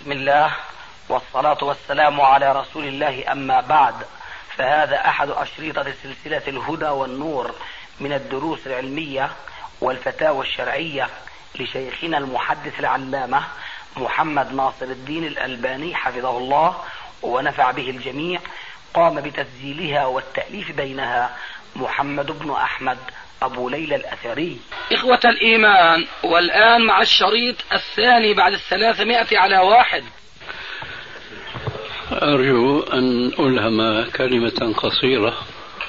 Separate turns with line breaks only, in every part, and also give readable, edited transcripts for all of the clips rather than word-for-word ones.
بسم الله والصلاة والسلام على رسول الله، أما بعد، فهذا أحد أشرطة سلسلة الهدى والنور من الدروس العلمية والفتاوى الشرعية لشيخنا المحدث العلامة محمد ناصر الدين الألباني حفظه الله ونفع به الجميع. قام بتسجيلها والتأليف بينها محمد بن أحمد أبو ليلى الأثري.
إخوة الإيمان، والآن مع الشريط الثاني بعد 300 على 1.
أرجو أن ألهم كلمة قصيرة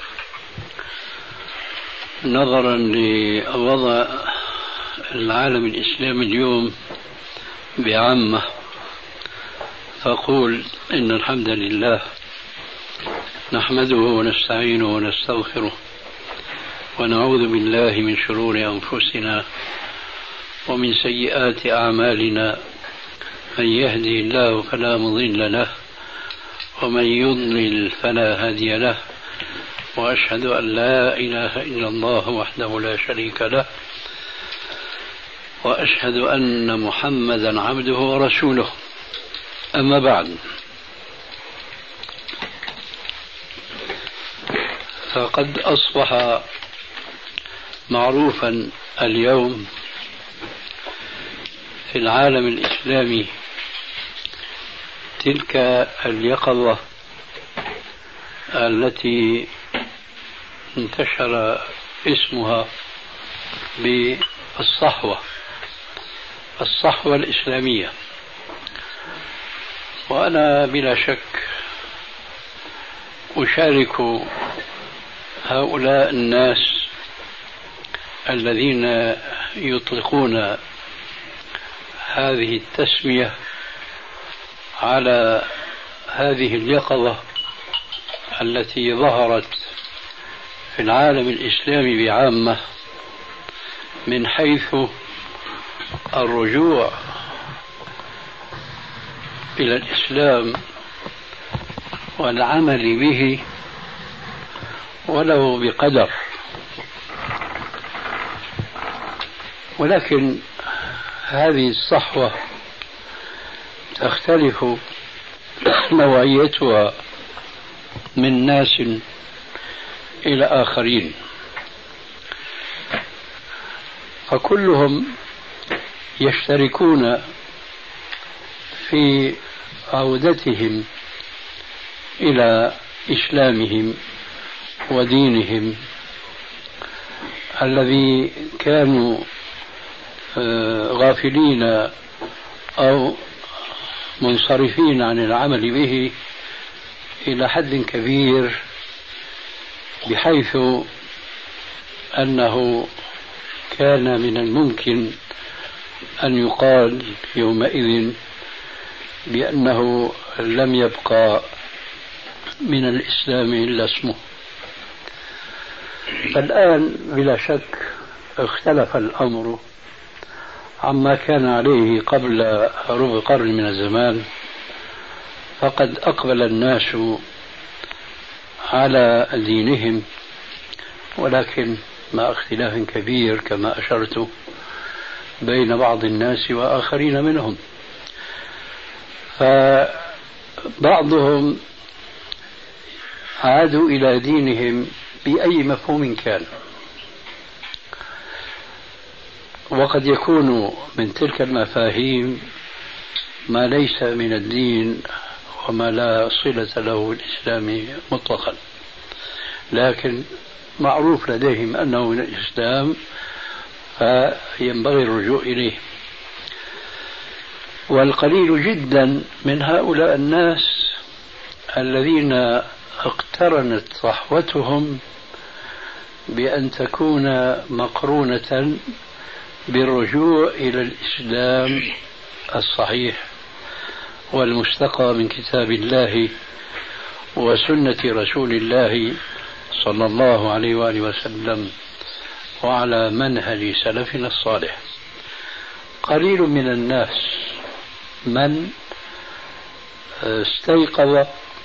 نظرا لوضع العالم الإسلامي اليوم بعامة، فأقول إن الحمد لله نحمده ونستعينه ونستغفره ونعوذ بالله من شرور أنفسنا ومن سيئات أعمالنا، من يهدي الله فلا مضل له ومن يضلل فلا هادي له، وأشهد أن لا إله إلا الله وحده لا شريك له، وأشهد أن محمدا عبده ورسوله. أما بعد، فقد أصبح معروفا اليوم في العالم الإسلامي تلك اليقظة التي انتشر اسمها بالصحوة الإسلامية. وأنا بلا شك أشارك هؤلاء الناس الذين يطلقون هذه التسمية على هذه اليقظة التي ظهرت في العالم الإسلامي بعامة، من حيث الرجوع إلى الإسلام والعمل به ولو بقدر. ولكن هذه الصحوة تختلف نوعيتها من ناس إلى آخرين، فكلهم يشتركون في عودتهم إلى إسلامهم ودينهم الذي كانوا غافلين أو منصرفين عن العمل به إلى حد كبير، بحيث أنه كان من الممكن أن يقال يومئذ بأنه لم يبقى من الإسلام إلا اسمه. فالآن بلا شك اختلف الأمر عما كان عليه قبل ربع قرن من الزمان، فقد أقبل الناس على دينهم، ولكن مع اختلاف كبير كما أشرت بين بعض الناس وآخرين منهم. فبعضهم عادوا إلى دينهم بأي مفهوم كان، وقد يكون من تلك المفاهيم ما ليس من الدين وما لا صلة له الإسلام مطلقا، لكن معروف لديهم أنه من الإسلام فينبغي الرجوع إليه. والقليل جدا من هؤلاء الناس الذين اقترنت صحوتهم بأن تكون مقرونة بالرجوع إلى الإسلام الصحيح والمستقى من كتاب الله وسنة رسول الله صلى الله عليه وآله وسلم وعلى منهج سلفنا الصالح. قليل من الناس من استيقظ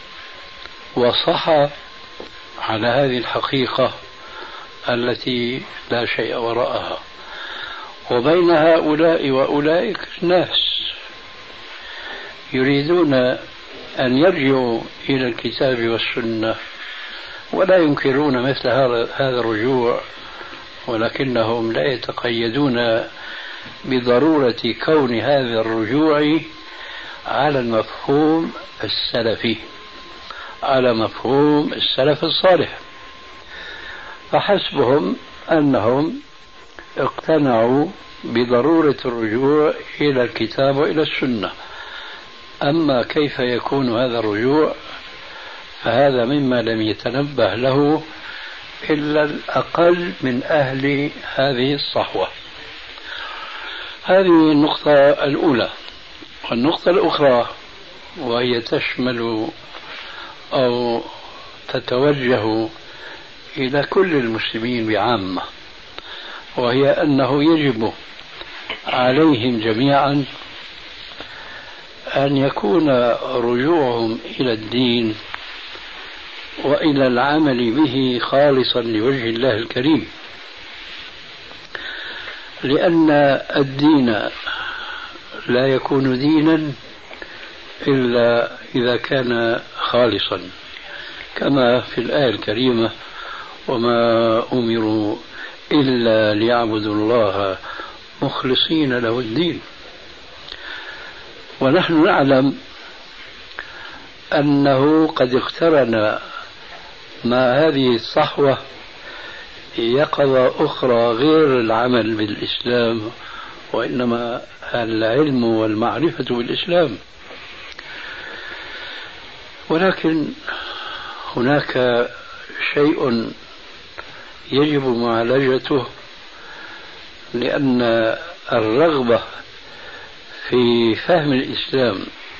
وصحى على هذه الحقيقة التي لا شيء وراءها. وبين هؤلاء وأولئك ناس يريدون أن يرجعوا إلى الكتاب والسنة ولا ينكرون مثل هذا الرجوع، ولكنهم لا يتقيدون بضرورة كون هذا الرجوع على المفهوم السلفي، على مفهوم السلف الصالح، فحسبهم أنهم اقتنعوا بضرورة الرجوع إلى الكتاب وإلى السنة. أما كيف يكون هذا الرجوع فهذا مما لم يتنبه له إلا الأقل من أهل هذه الصحوة. هذه النقطة الأولى. والنقطة الأخرى وهي تشمل أو تتوجه إلى كل المسلمين بعامة، وهي أنه يجب عليهم جميعا أن يكون رجوعهم إلى الدين وإلى العمل به خالصا لوجه الله الكريم، لأن الدين لا يكون دينا إلا إذا كان خالصا، كما في الآية الكريمة: وما أمروا إلا ليعبدوا الله مخلصين له الدين. ونحن نعلم أنه قد اقترن مع هذه الصحوة يقظة أخرى غير العمل بالإسلام، وإنما العلم والمعرفة بالإسلام. ولكن هناك شيء يجب معالجته، لأن الرغبة في فهم الإسلام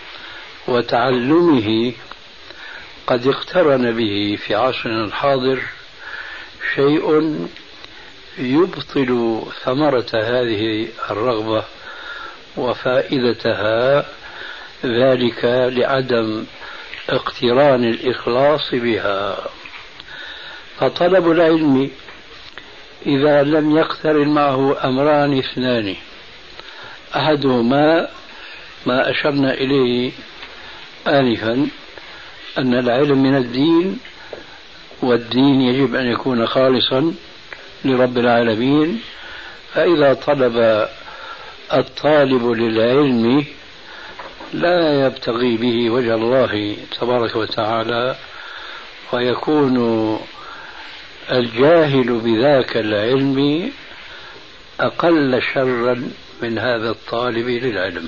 وتعلمه قد اقترن به في عصرنا الحاضر شيء يبطل ثمرة هذه الرغبة وفائدتها، ذلك لعدم اقتران الإخلاص بها. فطلب العلم إذا لم يقترن معه أمران اثنان: أحدهما ما أشرنا إليه آنفا، أن العلم من الدين، والدين يجب أن يكون خالصا لرب العالمين. فإذا طلب الطالب للعلم لا يبتغي به وجه الله تبارك وتعالى، ويكون الجاهل بذاك العلم أقل شرا من هذا الطالب للعلم.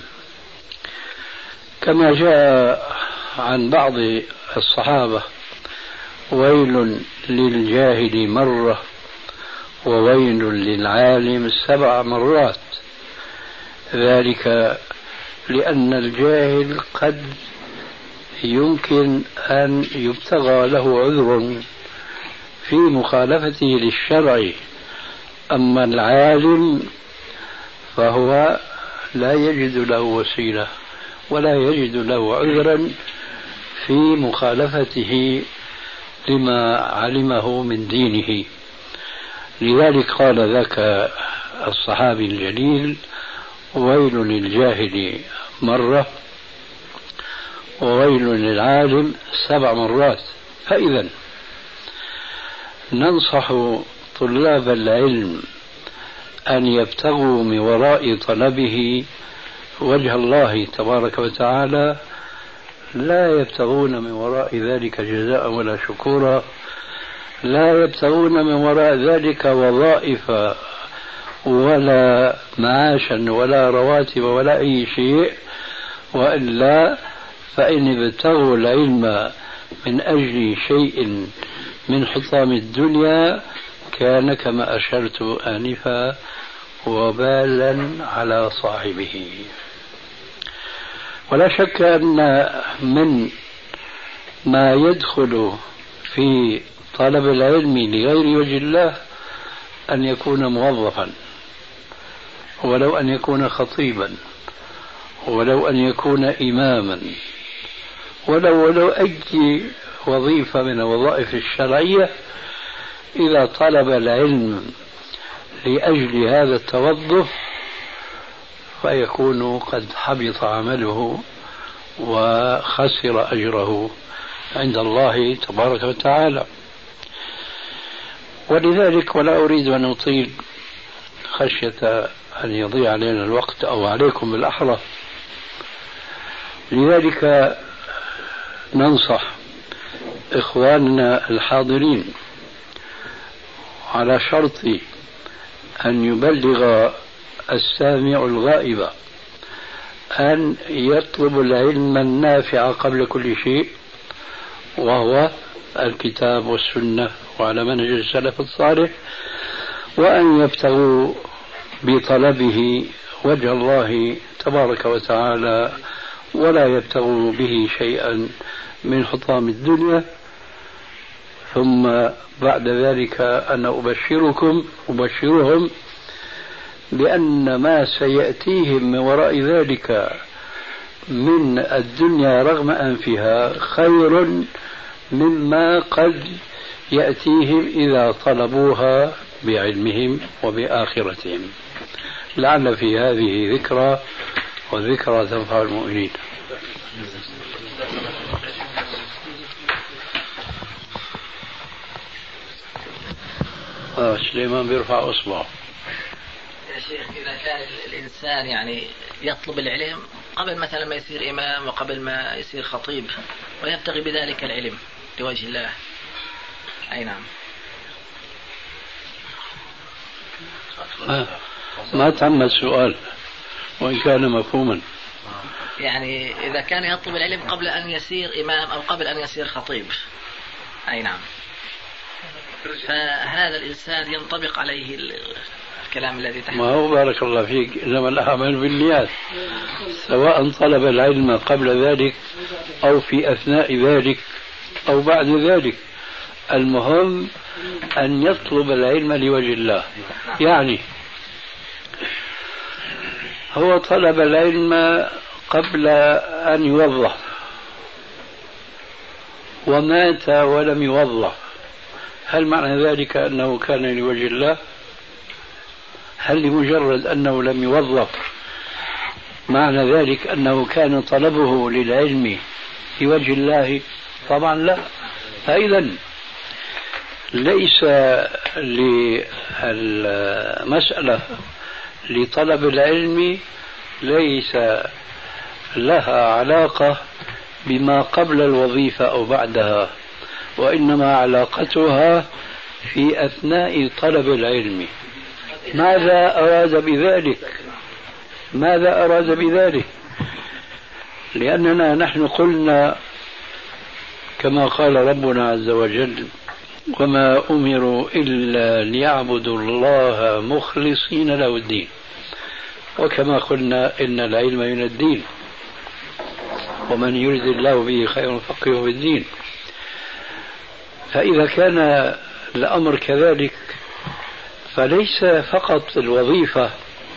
كما جاء عن بعض الصحابة: ويل للجاهل مرة وويل للعالم 7 مرات. ذلك لأن الجاهل قد يمكن أن يبتغى له عذر في مخالفته للشرع، أما العالم فهو لا يجد له وسيلة ولا يجد له عذرا في مخالفته لما علمه من دينه. لذلك قال ذاك الصحابي الجليل: ويل للجاهل مرة وويل للعالم 7 مرات. فإذا ننصح طلاب العلم أن يبتغوا من وراء طلبه وجه الله تبارك وتعالى، لا يبتغون من وراء ذلك جزاء ولا شكورا، لا يبتغون من وراء ذلك وظائف ولا معاشا ولا رواتب ولا أي شيء، وإلا فإن ابتغوا العلم من أجل شيء من حطام الدنيا كان كما أشرت آنفا وبالا على صاحبه. ولا شك أن من ما يدخل في طلب العلم لغير وجه الله أن يكون موظفا، ولو أن يكون خطيبا، ولو أن يكون إماما، ولو أي وظيفة من الوظائف الشرعية، إذا طلب العلم لأجل هذا التوظف فيكون قد حبط عمله وخسر أجره عند الله تبارك وتعالى. ولذلك ولا أريد أن أطيل خشية أن يضيع علينا الوقت أو عليكم بالأحرى، لذلك ننصح إخواننا الحاضرين على شرط أن يبلغ السامع الغائب أن يطلب العلم النافع قبل كل شيء، وهو الكتاب والسنة وعلى منهج السلف الصالح، وأن يبتغوا بطلبه وجه الله تبارك وتعالى ولا يبتغوا به شيئا من حطام الدنيا. ثم بعد ذلك أنا أبشرهم بأن ما سيأتيهم من وراء ذلك من الدنيا رغم أنفها خير مما قد يأتيهم إذا طلبوها بعلمهم وبآخرتهم. لعل في هذه ذكرى، والذكرى تنفع المؤمنين. سليمان بيرفع أصبعه.
يا شيخ، إذا كان الإنسان يعني يطلب العلم قبل مثلا ما يصير إمام وقبل ما يصير خطيب ويبتغي بذلك العلم لوجه الله، أي نعم،
ما تم السؤال وإن كان مفهوما.
يعني إذا كان يطلب العلم قبل أن يصير إمام أو قبل أن يصير خطيب، أي نعم، فهذا الإنسان ينطبق عليه الكلام الذي تحت.
ما هو بارك الله فيك، إنما الأعمال بالنيات، سواء طلب العلم قبل ذلك أو في أثناء ذلك أو بعد ذلك، المهم أن يطلب العلم لوجه الله. يعني هو طلب العلم قبل أن يوظف ومات ولم يوظف، هل معنى ذلك أنه كان لوجه الله؟ هل لمجرد أنه لم يوظف معنى ذلك أنه كان طلبه للعلم لوجه الله؟ طبعا لا. فإذا ليس للمسألة لطلب العلم ليس لها علاقة بما قبل الوظيفة أو بعدها، وإنما علاقتها في أثناء طلب العلم. ماذا أراد بذلك؟ ماذا أراد بذلك؟ لأننا نحن قلنا كما قال ربنا عز وجل: وما أمروا إلا ليعبدوا الله مخلصين له الدين. وكما قلنا إن العلم من الدين، ومن يرد الله به خيرا فقهه في الدين. فإذا كان الأمر كذلك فليس فقط الوظيفة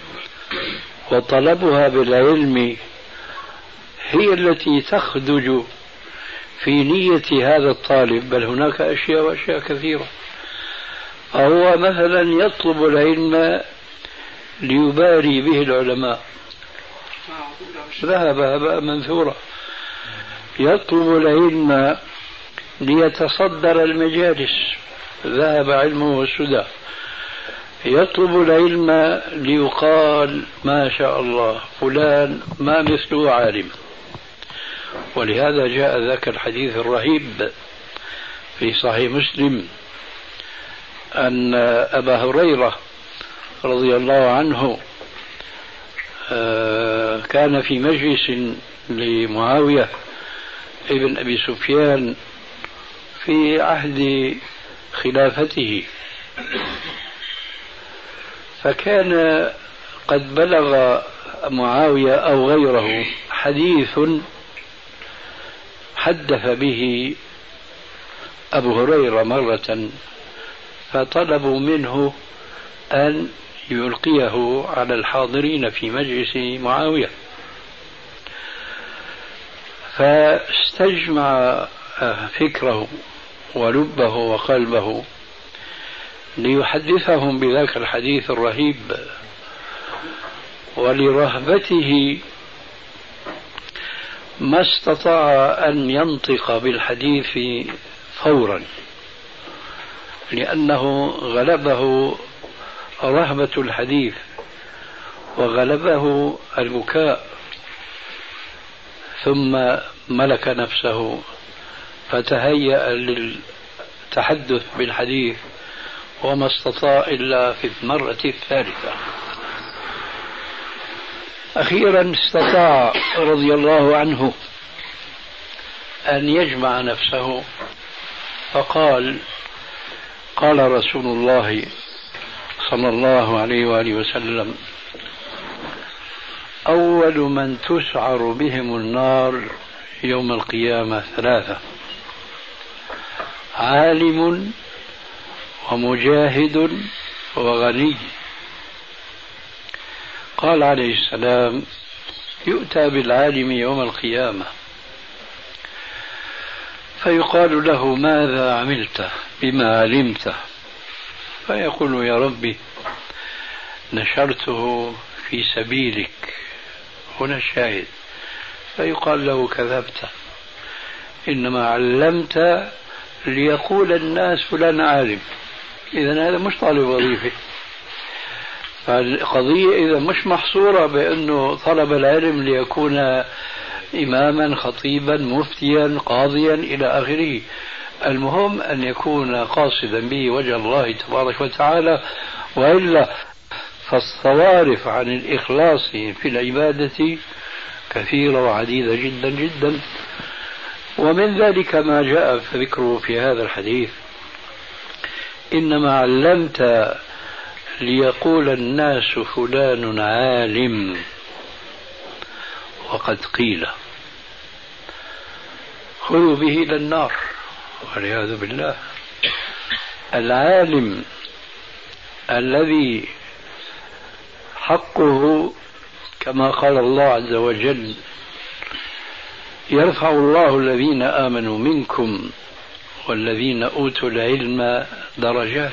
وطلبها بالعلم هي التي تخدج في نية هذا الطالب، بل هناك أشياء وأشياء كثيرة. فهو مثلا يطلب العلم ليباري به العلماء، ذهب هباء منثورا. يطلب العلم ليتصدر المجالس، ذهب علمه والسدى. يطلب العلم ليقال ما شاء الله فلان ما مثله عالم. ولهذا جاء ذاك الحديث الرهيب في صحيح مسلم أن أبا هريرة رضي الله عنه كان في مجلس لمعاوية ابن أبي سفيان في عهد خلافته، فكان قد بلغ معاوية أو غيره حديث حدث به أبو هريرة مرة، فطلبوا منه أن يلقيه على الحاضرين في مجلس معاوية، فاستجمع فكره ولبه وقلبه ليحدثهم بذاك الحديث الرهيب. ولرهبته ما استطاع أن ينطق بالحديث فورا، لأنه غلبه رهبة الحديث وغلبه البكاء، ثم ملك نفسه فتهيأ للتحدث بالحديث، وما استطاع إلا في المرة الثالثة. أخيرا استطاع رضي الله عنه أن يجمع نفسه، فقال: قال رسول الله صلى الله عليه وآله وسلم: أول من تسعر بهم النار يوم القيامة 3: عالم ومجاهد وغني. قال عليه السلام: يؤتى بالعالم يوم القيامة فيقال له: ماذا عملت بما علمت؟ فيقول: يا ربي نشرته في سبيلك. هنا الشاهد. فيقال له: كذبت، إنما علمت ليقول الناس فلان عالم. إذن هذا مش طالب وظيفة. فالقضية إذا مش محصورة بأنه طلب العلم ليكون إماما خطيبا مفتيا قاضيا إلى آخره. المهم أن يكون قاصدا به وجه الله تبارك وتعالى، وإلا فالصوارف عن الإخلاص في العبادة كثيرة وعديدة جدا جدا. ومن ذلك ما جاء ذكره في هذا الحديث: إنما علمت ليقول الناس فلان عالم، وقد قيل. خذوا به إلى النار والعياذ بالله. العالم الذي حقه كما قال الله عز وجل: يرفع الله الذين آمنوا منكم والذين أوتوا العلم درجات.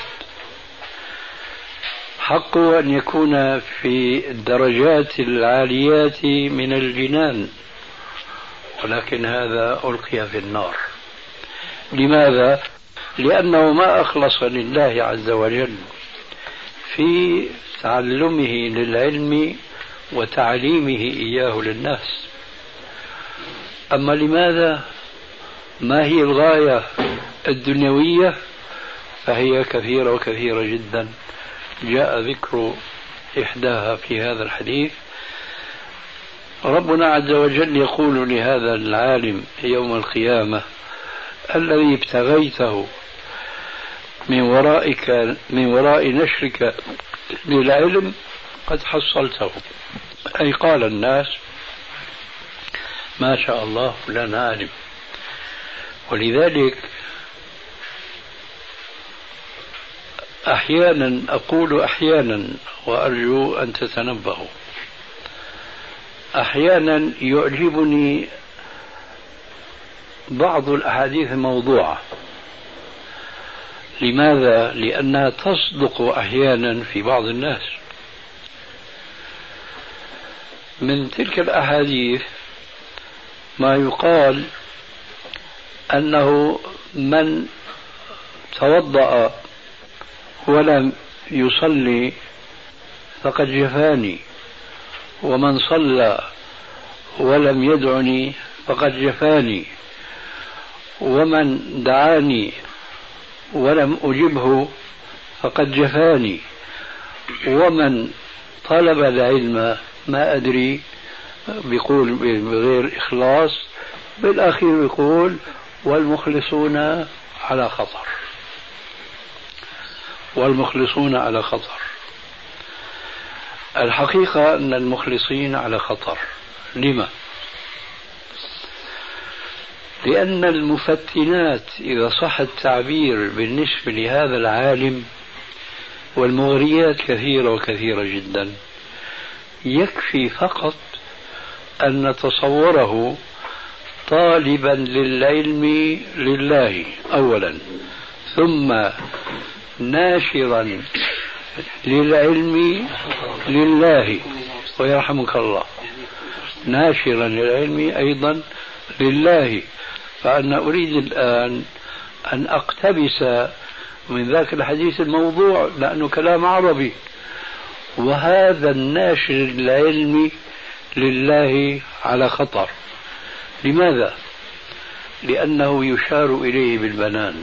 حقه أن يكون في الدرجات العاليات من الجنان، ولكن هذا ألقي في النار. لماذا؟ لأنه ما أخلص لله عز وجل في تعلمه للعلم وتعليمه إياه للناس. أما لماذا؟ ما هي الغاية الدنيوية؟ فهي كثيرة وكثيرة جدا، جاء ذكر إحداها في هذا الحديث. ربنا عز وجل يقول لهذا العالم يوم القيامة: الذي ابتغيته من وراء نشرك للعلم قد حصلته. أي قال الناس: ما شاء الله فلان عالم. ولذلك أحيانا أقول أحيانا وأرجو أن تتنبهوا، أحيانا يعجبني بعض الأحاديث الموضوعة. لماذا؟ لأنها تصدق أحيانا في بعض الناس. من تلك الأحاديث ما يقال أنه من توضأ ولم يصلي فقد جفاني، ومن صلى ولم يدعني فقد جفاني، ومن دعاني ولم أجبه فقد جفاني، ومن طلب العلم ما أدري بيقول بغير إخلاص، بالأخير يقول: والمخلصون على خطر. والمخلصون على خطر. الحقيقة أن المخلصين على خطر. لما؟ لأن المفتنات إذا صح التعبير بالنسبة لهذا العالم والمغريات كثيرة وكثيرة جدا. يكفي فقط أن نتصوره طالبا للعلم لله أولا، ثم ناشرا للعلم لله ويرحمك الله، ناشرا للعلم أيضا لله. فأنا أريد الآن أن أقتبس من ذاك الحديث الموضوع لأنه كلام عربي، وهذا الناشر العلمي لله على خطر. لماذا؟ لأنه يشار إليه بالبنان،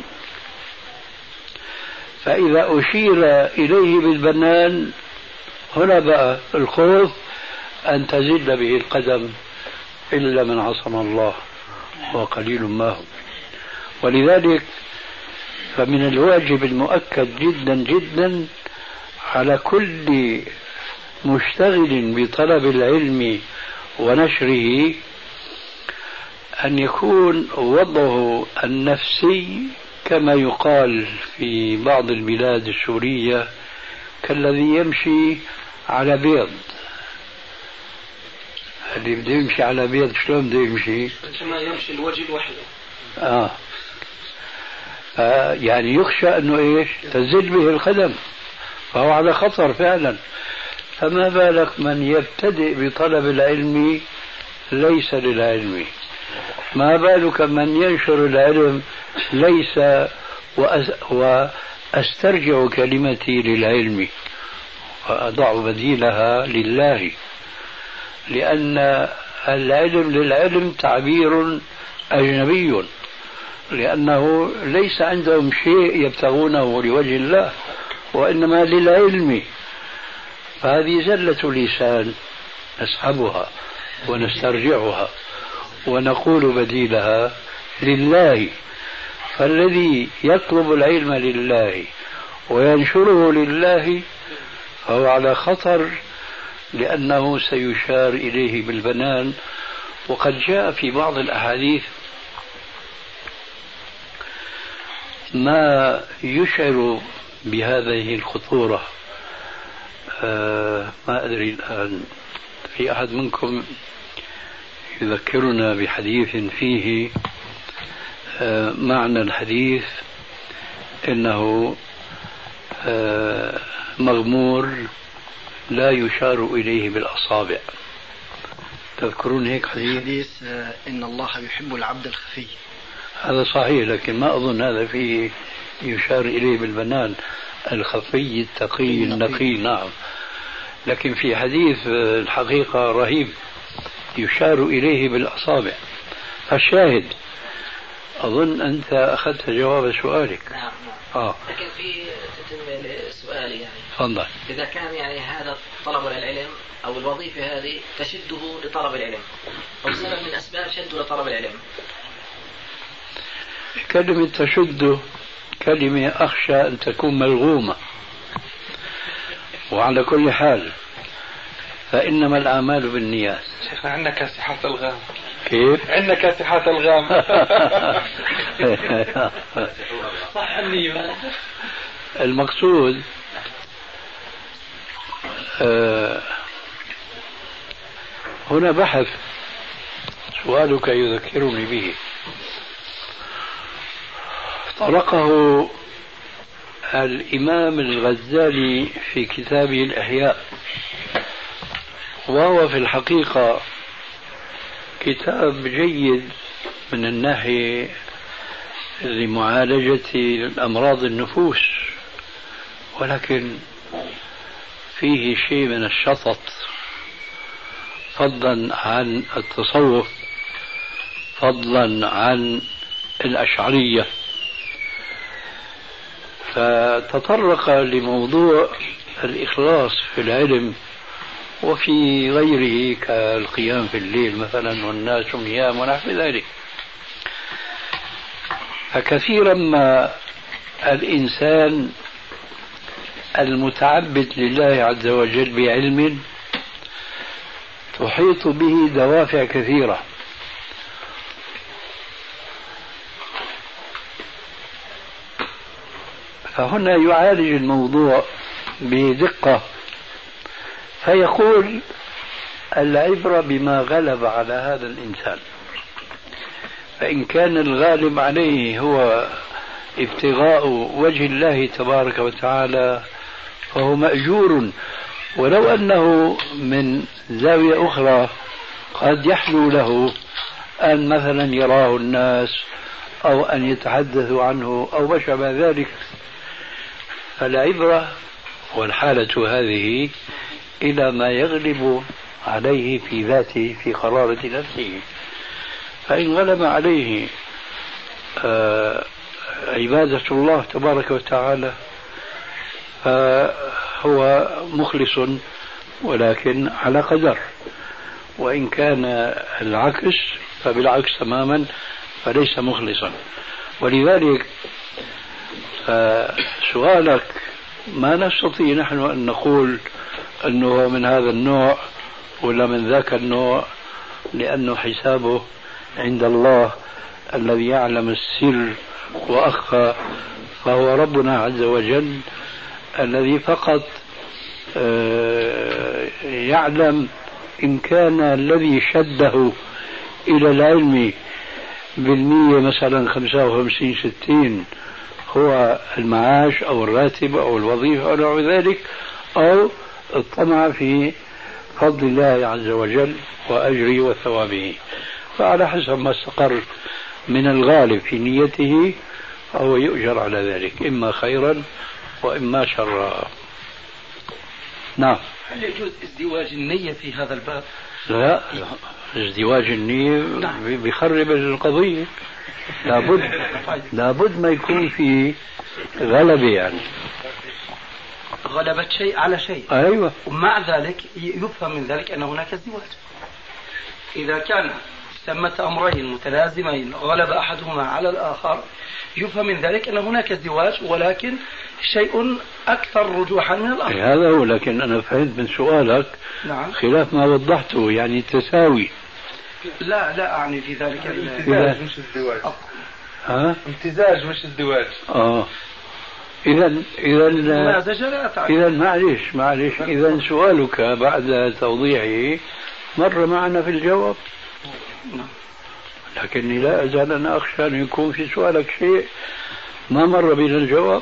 فإذا أشير إليه بالبنان هنا بقى الخوف أن تزل به القدم إلا من عصم الله وقليل ما هم. ولذلك فمن الواجب المؤكد جدا جدا على كل مشتغل بطلب العلم ونشره أن يكون وضعه النفسي كما يقال في بعض البلاد السورية كالذي يمشي على بيض. اللي بده يمشي على بيض شلون بده يمشي؟
كما يمشي الوجه وحده.
يعني يخشى أنه إيش؟ تزل به القدم، فهو على خطر فعلا. فما بالك من يبتدئ بطلب العلم ليس للعلم؟ ما بالك من ينشر العلم ليس وأسترجع كلمتي للعلم وأضع بديلها لله، لأن العلم للعلم تعبير أجنبي، لأنه ليس عندهم شيء يبتغونه لوجه الله وإنما للعلم. فهذه زلة لسان نسحبها ونسترجعها ونقول بديلها لله. فالذي يطلب العلم لله وينشره لله فهو على خطر، لأنه سيشار إليه بالبنان. وقد جاء في بعض الأحاديث ما يشعر بهذه الخطورة. ما أدري الآن في أحد منكم يذكرنا بحديث فيه معنى الحديث إنه مغمور لا يشار إليه بالأصابع. تذكرون هيك
حديث إن الله يحب العبد الخفي؟
هذا صحيح، لكن ما أظن هذا فيه يشار إليه بالبنان، الخفي التقي النقي. نعم، لكن في حديث الحقيقة رهيب يشار إليه بالأصابع. فالشاهد أظن أنت أخذت جواب سؤالك.
نعم. لكن في تتم سؤالي يعني.
تفضل.
إذا كان يعني هذا طلب العلم أو الوظيفة هذه تشده لطلب العلم أو سبب من أسباب شده لطلب العلم.
كلمة تشده كلمة أخشى أن تكون ملغومة، وعلى كل حال فإنما الأعمال بالنيات.
شيخنا عندنا كاسحات الغام.
كيف؟
عندنا كاسحات الغام. صح النية.
المقصود هنا بحث سؤالك يذكرني به طرقه الإمام الغزالي في كتابه الإحياء، وهو في الحقيقة كتاب جيد من الناحية لمعالجة أمراض النفوس، ولكن فيه شيء من الشطط، فضلا عن التصوف، فضلا عن الأشعرية. فتطرق لموضوع الإخلاص في العلم وفي غيره كالقيام في الليل مثلا والناس نيام ونحو ذلك. فكثيرا ما الإنسان المتعبد لله عز وجل بعلم تحيط به دوافع كثيرة، فهنا يعالج الموضوع بدقة فيقول العبرة بما غلب على هذا الإنسان، فإن كان الغالب عليه هو ابتغاء وجه الله تبارك وتعالى فهو مأجور، ولو أنه من زاوية أخرى قد يحلو له أن مثلا يراه الناس أو أن يتحدثوا عنه أو ما شابه ذلك. فالعبرة والحالة هذه إلى ما يغلب عليه في ذاته في قرارة نفسه. فإن غلب عليه عبادة الله تبارك وتعالى فهو مخلص ولكن على قدر، وإن كان العكس فبالعكس تماما فليس مخلصا. ولذلك سؤالك ما نستطيع نحن أن نقول أنه من هذا النوع ولا من ذاك النوع، لأنه حسابه عند الله الذي يعلم السر وأخفى، فهو ربنا عز وجل الذي فقط يعلم إن كان الذي شده إلى العلم بالمية مثلا 55-60 هو المعاش أو الراتب أو الوظيفة أو نحو ذلك، أو اطمع في فضل الله عز وجل وأجره وثوابه. فعلى حسب ما استقر من الغالب في نيته فهو يؤجر على ذلك، إما خيرا وإما شرا. نعم.
هل يجوز ازدواج النية في هذا الباب؟
لا، ازدواج النية بيخرب القضية. لابد ما يكون في غلبة، يعني
غلبة شيء على شيء.
أيوة.
ومع ذلك يفهم من ذلك أن هناك ازدواج. إذا كان ثمة أمرين متلازمين غلب أحدهما على الآخر يفهم من ذلك أن هناك ازدواج، ولكن شيء أكثر رجوحا من الآخر.
هذا هو. لكن أنا فهمت من سؤالك
نعم.
خلاف ما وضحته، يعني تساوي.
لا أعني في ذلك
امتزاج مش ازدواج. امتزاج مش ازدواج.
إذا معلش إذا سؤالك بعد توضيحه مر معنا في الجواب، لكني لا أزال أنا أخشى أن يكون في سؤالك شيء ما مر بنا الجواب.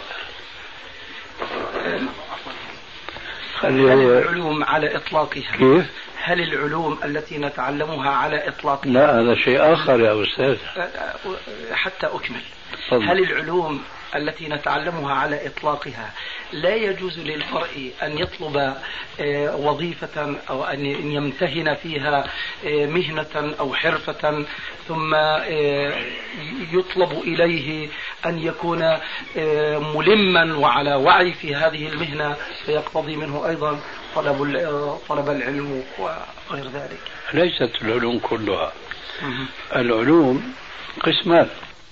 هل العلوم على إطلاقها
كيف؟
هل العلوم التي نتعلمها على إطلاقها؟
لا، هذا شيء آخر يا أستاذ.
حتى أكمل.
صدق.
هل العلوم التي نتعلمها على إطلاقها لا يجوز للمرء أن يطلب وظيفة أو أن يمتهن فيها مهنة أو حرفة ثم يطلب إليه أن يكون ملما وعلى وعي في هذه المهنة، فيقتضي منه أيضا طلب العلم وغير ذلك؟
ليست العلوم كلها. العلوم قسمان: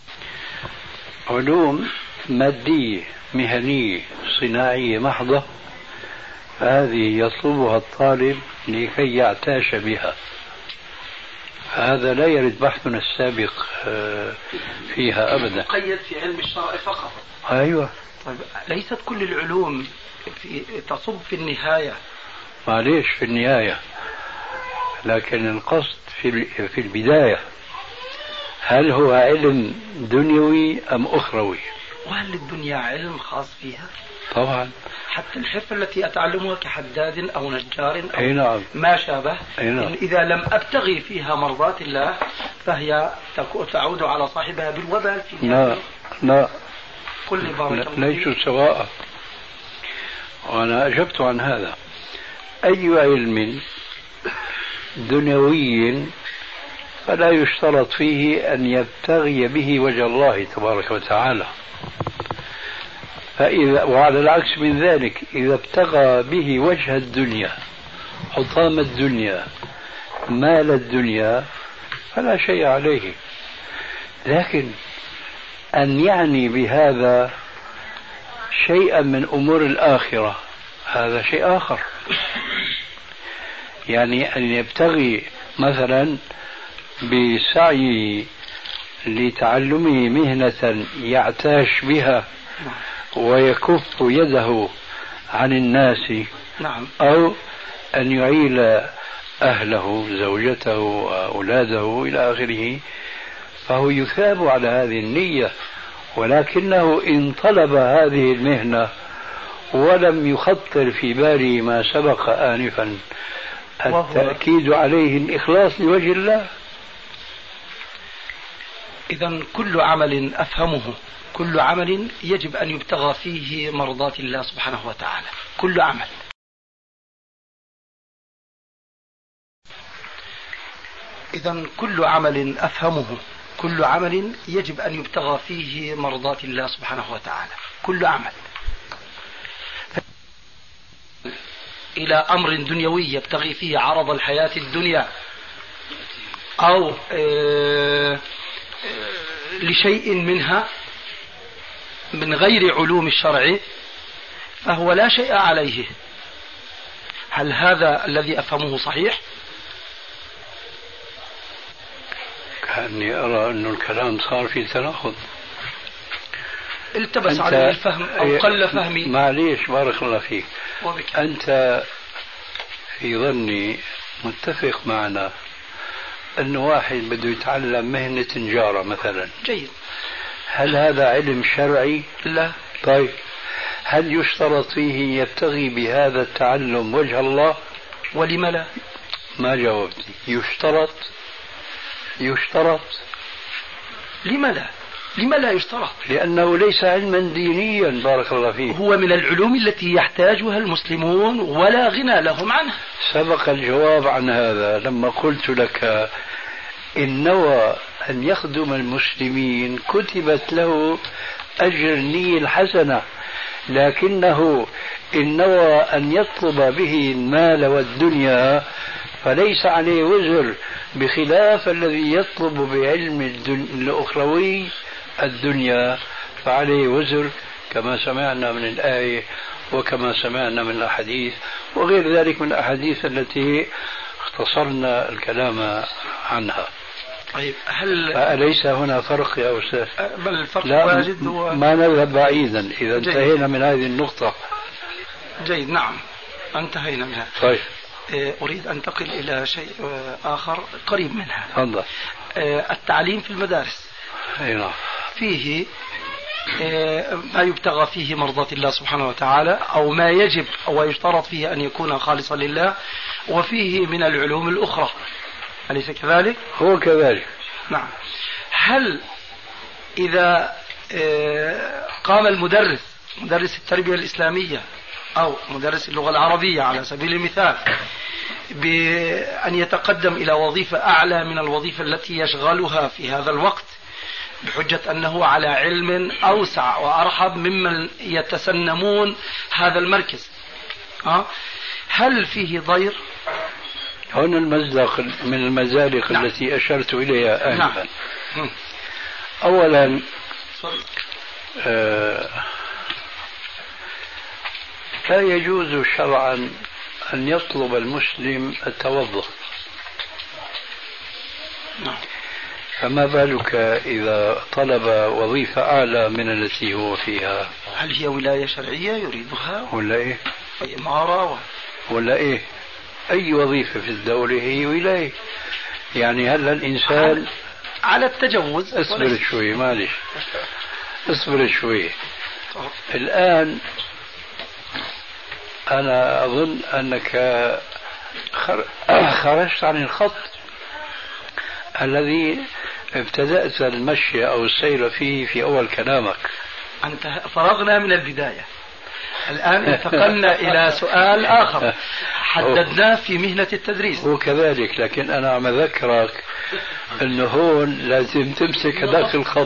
علوم مادية مهنية صناعية محضة، هذه يطلبها الطالب لكي يعتاش بها، هذا لا يرد بحثنا السابق فيها أبدا.
مقيد في علم الشرع فقط.
أيوة.
طيب ليست كل العلوم تصب في النهاية؟
معليش في النهاية، لكن القصد في البداية هل هو علم دنيوي أم أخروي؟
وهل الدنيا علم خاص فيها؟
طبعا.
حتى الحرفة التي أتعلمها كحداد أو نجار أو
نعم.
ما شابه،
نعم.
إذا لم أبتغي فيها مرضات الله فهي تعود على صاحبها بالوبال في
لا
كل بارك
ليسوا سواء، وأنا أجبت عن هذا. أي علم دنيوي فلا يشترط فيه أن يبتغي به وجه الله تبارك وتعالى، وعلى العكس من ذلك إذا ابتغى به وجه الدنيا، حطام الدنيا، مال الدنيا، فلا شيء عليه. لكن أن يعني بهذا شيئا من أمور الآخرة هذا شيء آخر. يعني أن يبتغي مثلا بسعيه لتعلمه مهنة يعتاش بها ويكف يده عن الناس،
نعم.
أو أن يعيل أهله زوجته أولاده إلى آخره، فهو يثاب على هذه النية. ولكنه إن طلب هذه المهنة ولم يخطر في باله ما سبق آنفا التأكيد عليه الإخلاص لوجه الله.
إذا كل عمل أفهمه، كل عمل يجب أن يبتغى فيه مرضات الله سبحانه وتعالى، كل عمل. إذا كل عمل أفهمه، كل عمل يجب أن يبتغى فيه مرضات الله سبحانه وتعالى، كل عمل. إلى أمر دنيوي يبتغي فيه عرض الحياة الدنيا أو لشيء منها من غير علوم الشرع فهو لا شيء عليه. هل هذا الذي أفهمه صحيح؟
كأني أرى أن الكلام صار في تناقض.
التبس عليه الفهم أو قل فهمي.
معليش بارك الله فيك.
وبك.
أنت في ظني متفق معنا أن واحد بده يتعلم مهنة نجارة مثلا.
جيد.
هل هذا علم شرعي؟
لا.
طيب هل يشترط فيه يبتغي بهذا التعلم وجه الله؟
ولم لا؟
ما جاوبتني. يشترط
لم لا؟ لم لا يشترط؟
لأنه ليس علما دينيا بارك الله فيك.
هو من العلوم التي يحتاجها المسلمون ولا غنى لهم عنها.
سبق الجواب عن هذا لما قلت لك إن نوى أن يخدم المسلمين كتبت له أجر النية الحسنة، لكنه إن نوى أن يطلب به المال والدنيا فليس عليه وزر، بخلاف الذي يطلب بعلم الأخروي الدنيا فعليه وزر، كما سمعنا من الآية وكما سمعنا من الأحاديث وغير ذلك من الأحاديث التي اختصرنا الكلام عنها.
طيب هل
أليس هنا فرق يا أستاذ؟
بل الفرق
لا
واجد
ما نذهب بعيدا إذا انتهينا من هذه النقطة.
جيد. نعم انتهينا منها.
طيب
أريد أن أنتقل إلى شيء آخر قريب منها.
تفضل.
التعليم في المدارس.
نعم.
فيه ما يبتغى فيه مرضاة الله سبحانه وتعالى أو ما يجب أو يشترط فيه أن يكون خالصا لله، وفيه من العلوم الأخرى، أليس كذلك؟
هو كذلك.
نعم. هل إذا قام المدرس، مدرس التربية الإسلامية أو مدرس اللغة العربية على سبيل المثال، بأن يتقدم إلى وظيفة أعلى من الوظيفة التي يشغلها في هذا الوقت بحجة أنه على علم أوسع وأرحب ممن يتسنمون هذا المركز، هل فيه ضير؟
هنا المزلق من المزالق. نعم. التي أشرت إليها آنفا.
نعم.
أولا لا يجوز شرعا أن يطلب المسلم التوظف.
نعم.
فما بالك إذا طلب وظيفة أعلى من التي هو فيها؟
هل هي ولاية شرعية يريدها
ولا إيه؟
إمارة
ولا إيه؟ أي وظيفة في الدولة هي ولاية. يعني هل الإنسان
على التجوز؟
اصبر شوي معلش، اصبر شوي. الآن أنا أظن أنك خرجت عن الخط الذي ابتدأت المشي أو السير فيه في أول كلامك.
أنت فرغنا من البداية، الآن انتقلنا إلى سؤال آخر حددناه في مهنة التدريس.
هو كذلك، لكن أنا عم أذكرك أنه هون لازم تمسك هذاك الخط.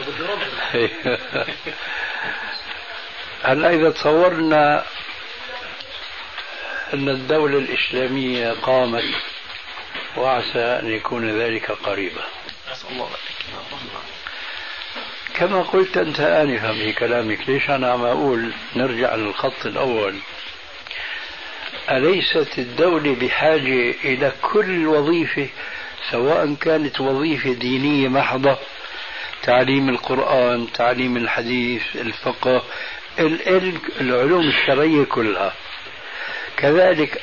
هلا إذا تصورنا أن الدولة الإسلامية قامت، وعسى أن يكون ذلك قريبا، كما قلت أنت آنفا في كلامك. ليش أنا عم أقول نرجع للخط الأول؟ أليست الدولة بحاجة إلى كل وظيفة، سواء كانت وظيفة دينية محضة، تعليم القرآن، تعليم الحديث، الفقه، العلوم الشرعية كلها؟ كذلك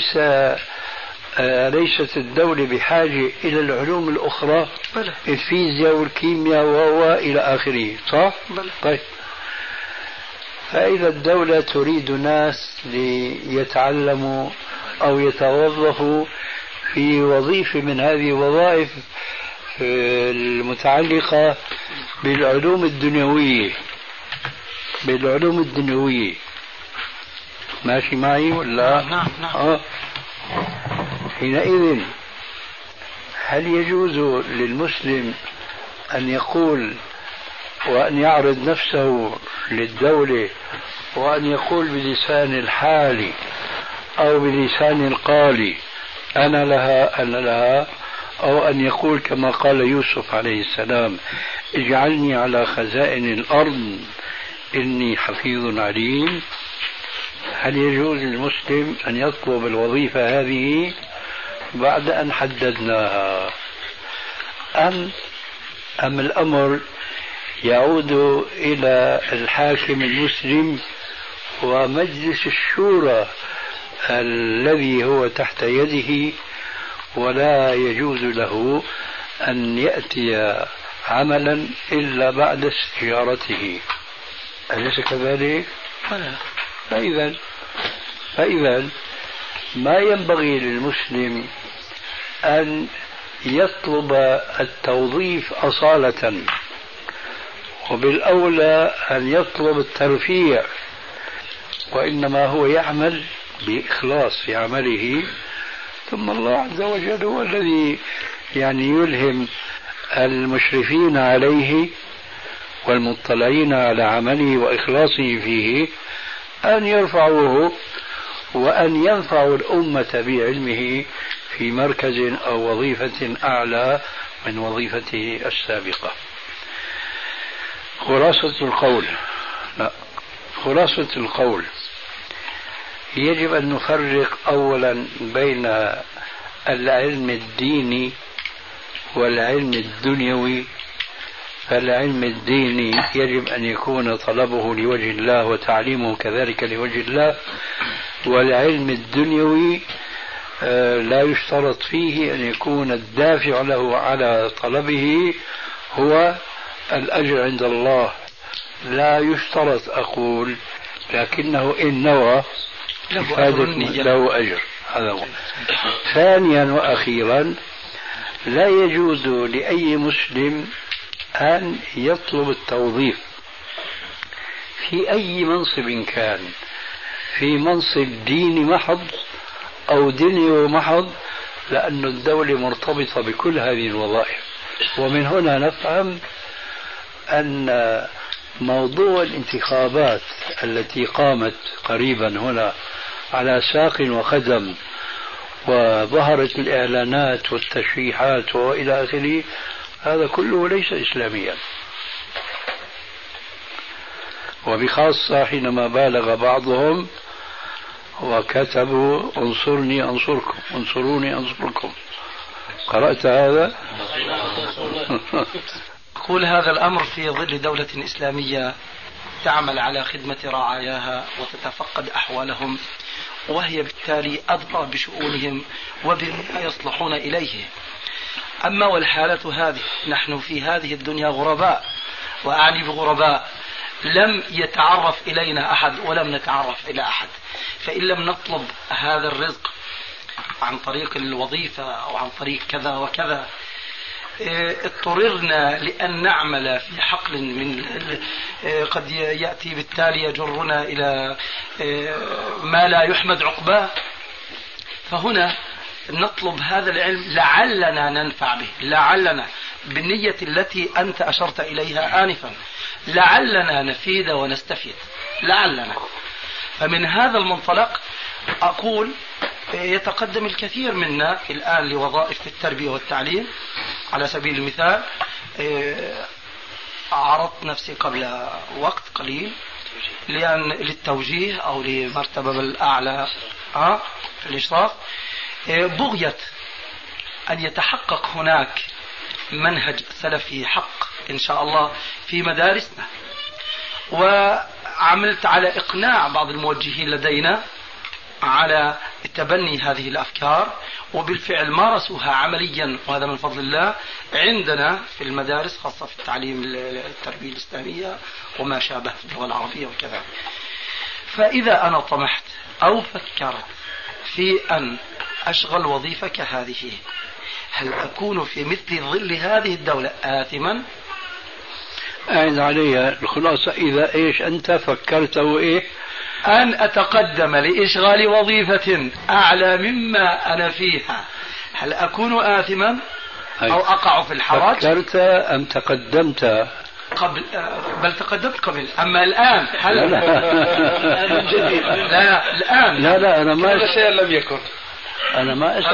أليست الدولة بحاجة إلى العلوم الأخرى؟
بلى.
الفيزياء والكيمياء وإلى آخره، صح؟
بلى.
طيب، فإذا الدولة تريد ناس ليتعلموا أو يتوظف في وظيفة من هذه الوظائف المتعلقة بالعلوم الدنيوية. ماشي معي ولا؟
نعم.
حينئذ هل يجوز للمسلم أن يقول وأن يعرض نفسه للدولة وأن يقول بلسان الحال أو بلسان القال أنا لها، أو أن يقول كما قال يوسف عليه السلام اجعلني على خزائن الأرض إني حفيظ عليم؟ هل يجوز للمسلم أن يطلب الوظيفة هذه بعد أن حددناها، أم الأمر يعود إلى الحاكم المسلم ومجلس الشورى الذي هو تحت يده، ولا يجوز له أن يأتي عملا إلا بعد استشارته؟ أليس كذلك؟ فإذا ما ينبغي للمسلم أن يطلب التوظيف أصالة، وبالأولى أن يطلب الترفيع، وإنما هو يعمل بإخلاص في عمله، ثم الله عز وجل هو الذي يلهم المشرفين عليه والمطلعين على عمله وإخلاصه فيه أن يرفعوه وأن ينفعوا الأمة بعلمه في مركز أو وظيفة أعلى من وظيفته السابقة. خلاصة القول يجب أن نفرق أولا بين العلم الديني والعلم الدنيوي. فالعلم الديني يجب أن يكون طلبه لوجه الله وتعليمه كذلك لوجه الله، والعلم الدنيوي لا يشترط فيه أن يكون الدافع له على طلبه هو الأجر عند الله، لا يشترط أقول، لكنه إن نوى له أجر. هذا هو. ثانيا وأخيرا لا يجوز لأي مسلم أن يطلب التوظيف في أي منصب كان، في منصب ديني محض أو دنيوي محض، لأن الدولة مرتبطة بكل هذه الوظائف. ومن هنا نفهم أن موضوع الانتخابات التي قامت قريبا هنا على ساق وخدم وظهرت الإعلانات والتشريحات وإلى آخره، هذا كله ليس إسلاميا، وبخاصة حينما بالغ بعضهم وكتبوا انصرني أنصركم، انصروني أنصركم. قرأت هذا؟
أقول هذا الأمر في ظل دولة إسلامية تعمل على خدمة رعاياها وتتفقد أحوالهم، وهي بالتالي أدرى بشؤونهم وبما يصلحون إليه. أما والحالة هذه، نحن في هذه الدنيا غرباء، وأعني بغرباء لم يتعرف إلينا أحد ولم نتعرف إلى أحد، فإن لم نطلب هذا الرزق عن طريق الوظيفة أو عن طريق كذا وكذا، اضطررنا لأن نعمل في حقل من قد يأتي بالتالي يجرنا إلى ما لا يحمد عقباه. فهنا نطلب هذا العلم لعلنا ننفع به، لعلنا بالنية التي أنت أشرت إليها آنفا، لعلنا نفيد ونستفيد، لعلنا. فمن هذا المنطلق أقول يتقدم الكثير منا الآن لوظائف في التربية والتعليم. على سبيل المثال عرضت نفسي قبل وقت قليل للتوجيه أو لمرتبة الأعلى في الإشراف، بغية أن يتحقق هناك منهج سلفي حق إن شاء الله في مدارسنا. وعملت على إقناع بعض الموجهين لدينا على تبني هذه الأفكار، وبالفعل مارسوها عمليا، وهذا من فضل الله عندنا في المدارس، خاصة في التعليم التربية الإسلامية وما شابه في اللغة العربية وكذا. فإذا أنا طمحت أو فكرت في أن أشغل وظيفة كهذه، هل أكون في مثل ظل هذه الدولة آثما؟
أعد عليها الخلاصة. إذا إيش أنت فكرت وإيه؟
أن أتقدم لإشغال وظيفة أعلى مما أنا فيها، هل أكون آثما أو أقع في الحرج؟
فكرت أم تقدمت
قبل؟ بل تقدمت قبل. أما الآن هل
لا
من جديد؟ لا الآن
لا أنا ما
شيء لم يكن.
أنا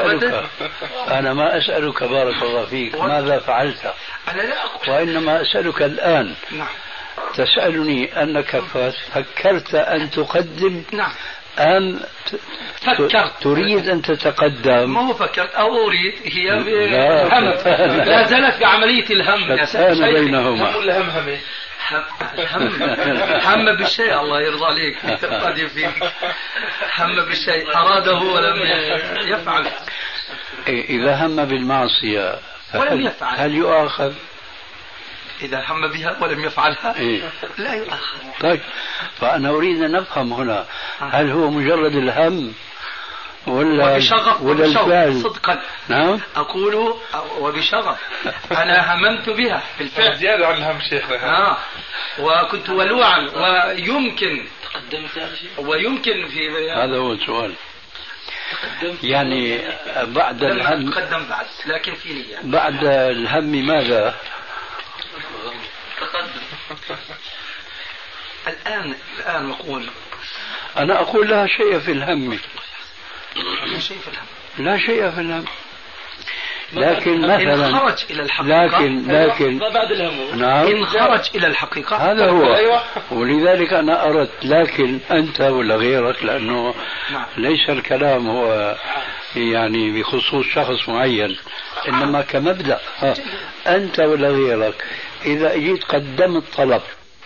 ما أسألك بارك الله فيك ماذا فعلت،
أنا لا أقول.
وإنما أسألك الآن.
نعم.
تسألني أنك فكرت أن تقدم.
نعم.
أم
فكرت
تريد أن تتقدم؟
ما هو فكرت أو أريد، هي
هم.
لا زالت في عملية الهم.
شتان بينهما.
هم بالشيء، الله يرضى عليك قد يفيد. هم بالشيء أراده ولم يفعل.
إذا هم بالمعصية
ولم يفعل
هل يؤاخذ؟
إذا هم بها ولم يفعلها لا يؤاخذ.
طيب، فأنا أريد أن نفهم هنا، هل هو مجرد الهم ولا الفعل؟
صدقا.
نعم.
أقول وبشغف أنا هممت بها بالفعل
زيادة عن الهم شيخنا.
وكنت ولوعا ويمكن في
هذا هو السؤال. يعني بعد الهم
تقدم بعد، لكن في نية
بعد الهم ماذا؟
الآن أقول
أنا أقول لا شيء في الهم. لا شيء في الهم. لكن مثلا
إن خرج إلى الحقيقة.
لكن
ما بعد الهم.
نعم.
إن خرج إلى الحقيقة
هذا هو. ولذلك أنا أردت، لكن أنت ولا غيرك، لأنه ليس الكلام هو يعني بخصوص شخص معين، إنما كمبدأ. أنت ولا غيرك إذا جيت قدمت طلب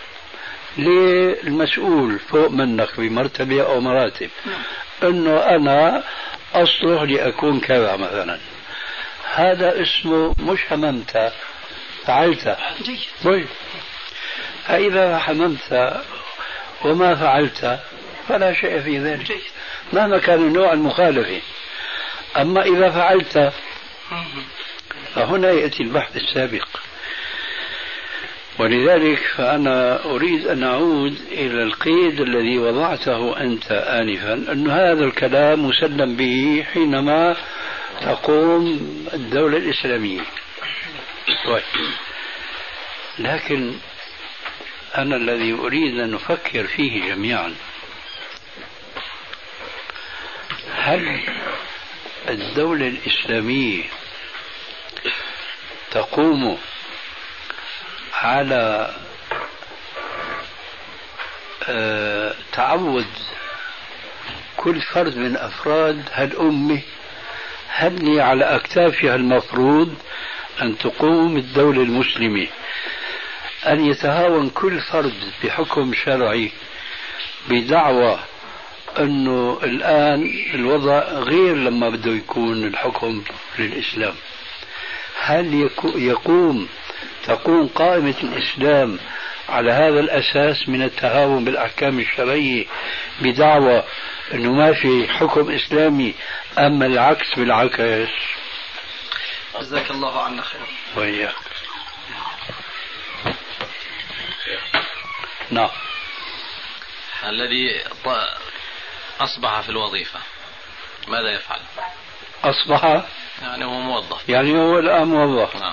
للمسؤول فوق منك بمرتبة أو مراتب أنه أنا أصلح لأكون كذا مثلا، هذا اسمه مش هممت، فعلت. طيب، فإذا هممت وما فعلت فلا شيء في ذلك مهما كان النوع المخالف. أما إذا فعلت فهنا يأتي البحث السابق. ولذلك فأنا أريد أن أعود إلى القيد الذي وضعته أنت آنفا، أن هذا الكلام مسلم به حينما تقوم الدولة الإسلامية. لكن أنا الذي أريد أن نفكر فيه جميعا، هل الدولة الإسلامية تقوم على تعود كل فرد من أفراد هالأمة؟ هل هي على أكتافها المفروض أن تقوم الدولة المسلمة أن يتهاون كل فرد بحكم شرعي بدعوى أنه الآن الوضع غير لما بده يكون الحكم للإسلام؟ هل تقوم قائمة الإسلام على هذا الأساس من التهاون بالأحكام الشرعية بدعوى أنه ما في حكم إسلامي، أما العكس بالعكس؟
جزاك الله عنا خير.
وإياك. نعم.
الذي أصبح في الوظيفة ماذا يفعل؟
أصبح
يعني هو موظف،
يعني هو الآن موظف.
نعم.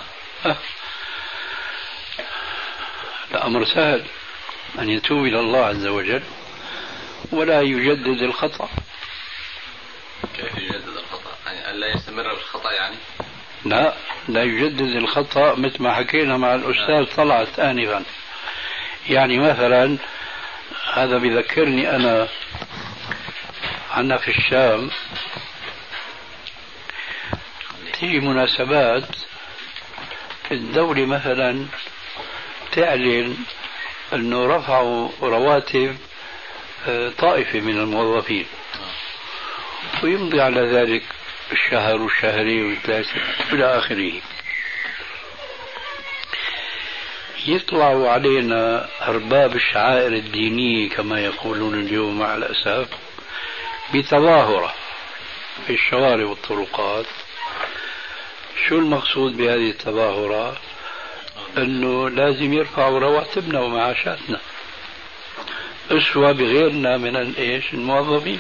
الأمر سهل، أن يتوب إلى الله عز وجل ولا يجدد الخطأ.
كيف يجدد الخطأ؟ يعني ألا يستمر في الخطأ يعني؟
لا يجدد الخطأ مثل ما حكينا مع الأستاذ طلعت آنفا. يعني مثلا هذا بذكرني أنا عنا في الشام تيجي مناسبات الدولة مثلا تعلن أنه رفعوا رواتب طائفة من الموظفين، ويمضي على ذلك الشهر والشهرين والثلاثة إلى آخره. يطلعوا علينا أرباب الشعائر الدينية كما يقولون اليوم مع الأسف بتظاهرة في الشوارع والطرقات. شو المقصود بهذه التظاهرات؟ أنه لازم يرفعوا رواتبنا ومعاشاتنا، أسوة بغيرنا من الموظفين.